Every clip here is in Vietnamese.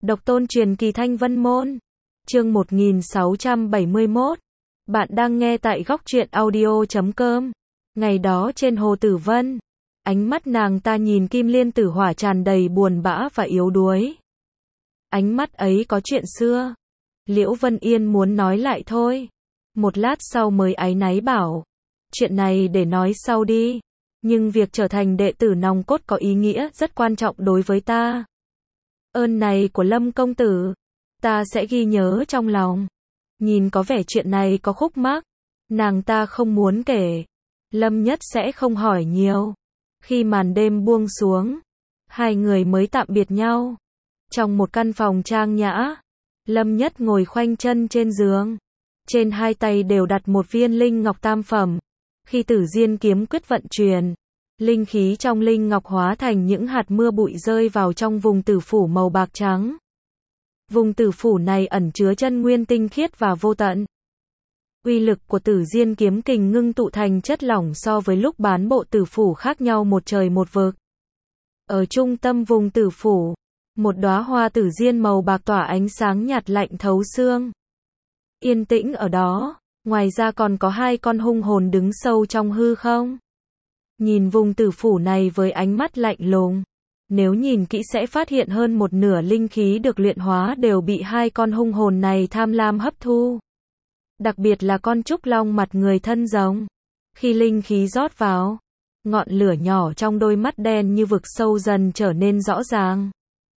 Độc tôn truyền kỳ Thanh Vân Môn. Chương 1671. Bạn đang nghe tại góc truyện audio.com. Ngày đó trên hồ Tử Vân, ánh mắt nàng ta nhìn Kim Liên Tử Hỏa tràn đầy buồn bã và yếu đuối. Ánh mắt ấy có chuyện xưa. Liễu Vân Yên muốn nói lại thôi. Một lát sau mới áy náy bảo, chuyện này để nói sau đi. Nhưng việc trở thành đệ tử nòng cốt có ý nghĩa rất quan trọng đối với ta. Ơn này của Lâm công tử, ta sẽ ghi nhớ trong lòng. Nhìn có vẻ chuyện này có khúc mắc, nàng ta không muốn kể. Lâm Nhất sẽ không hỏi nhiều. Khi màn đêm buông xuống, hai người mới tạm biệt nhau. Trong một căn phòng trang nhã, Lâm Nhất ngồi khoanh chân trên giường. Trên hai tay đều đặt một viên linh ngọc tam phẩm. Khi Tử Diên kiếm quyết vận chuyển, linh khí trong linh ngọc hóa thành những hạt mưa bụi rơi vào trong vùng tử phủ màu bạc trắng. Vùng tử phủ này ẩn chứa chân nguyên tinh khiết và vô tận. Uy lực của Tử Diên kiếm kình ngưng tụ thành chất lỏng so với lúc bán bộ tử phủ khác nhau một trời một vực. Ở trung tâm vùng tử phủ, một đóa hoa tử diên màu bạc tỏa ánh sáng nhạt lạnh thấu xương. Yên tĩnh ở đó, ngoài ra còn có hai con hung hồn đứng sâu trong hư không. Nhìn vùng tử phủ này với ánh mắt lạnh lùng, nếu nhìn kỹ sẽ phát hiện hơn một nửa linh khí được luyện hóa đều bị hai con hung hồn này tham lam hấp thu. Đặc biệt là con trúc long mặt người thân rồng. Khi linh khí rót vào, ngọn lửa nhỏ trong đôi mắt đen như vực sâu dần trở nên rõ ràng.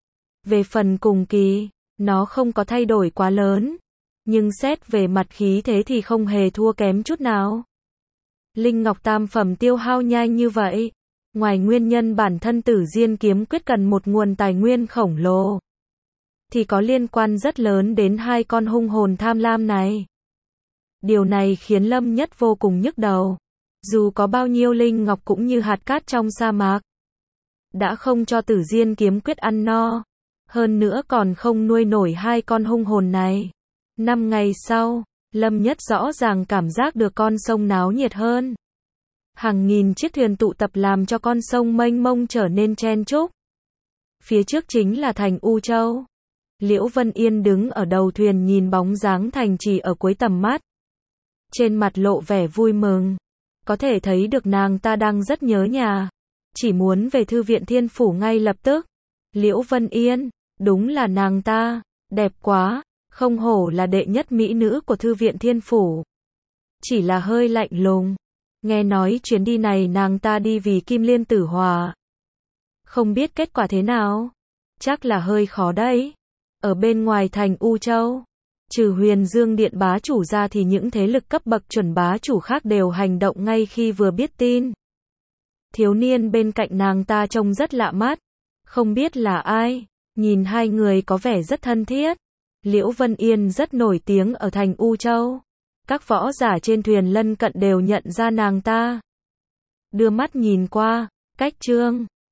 Về phần cùng kỳ, nó không có thay đổi quá lớn, nhưng xét về mặt khí thế thì không hề thua kém chút nào. Linh ngọc tam phẩm tiêu hao nhanh như vậy, ngoài nguyên nhân bản thân Tử Diên kiếm quyết cần một nguồn tài nguyên khổng lồ, thì có liên quan rất lớn đến hai con hung hồn tham lam này. Điều này khiến Lâm Nhất vô cùng nhức đầu. Dù có bao nhiêu linh ngọc cũng như hạt cát trong sa mạc, đã không cho Tử Diên kiếm quyết ăn no, hơn nữa còn không nuôi nổi hai con hung hồn này. 5 ngày sau, Lâm Nhất rõ ràng cảm giác được con sông náo nhiệt hơn. Hàng nghìn chiếc thuyền tụ tập làm cho con sông mênh mông trở nên chen chúc. Phía trước chính là thành U Châu. Liễu Vân Yên đứng ở đầu thuyền nhìn bóng dáng thành trì ở cuối tầm mắt. Trên mặt lộ vẻ vui mừng. Có thể thấy được nàng ta đang rất nhớ nhà. Chỉ muốn về thư viện Thiên Phủ ngay lập tức. Liễu Vân Yên, đúng là nàng ta, đẹp quá, không hổ là đệ nhất mỹ nữ của thư viện Thiên Phủ. Chỉ là hơi lạnh lùng. Nghe nói chuyến đi này nàng ta đi vì Kim Liên Tử Hỏa. Không biết kết quả thế nào. Chắc là hơi khó đấy. Ở bên ngoài thành U Châu, trừ Huyền Dương Điện bá chủ ra thì những thế lực cấp bậc chuẩn bá chủ khác đều hành động ngay khi vừa biết tin. Thiếu niên bên cạnh nàng ta trông rất lạ mắt. Không biết là ai. Nhìn hai người có vẻ rất thân thiết. Liễu Vân Yên rất nổi tiếng ở thành U Châu. Các võ giả trên thuyền lân cận đều nhận ra nàng ta. Đưa mắt nhìn qua, cách Trương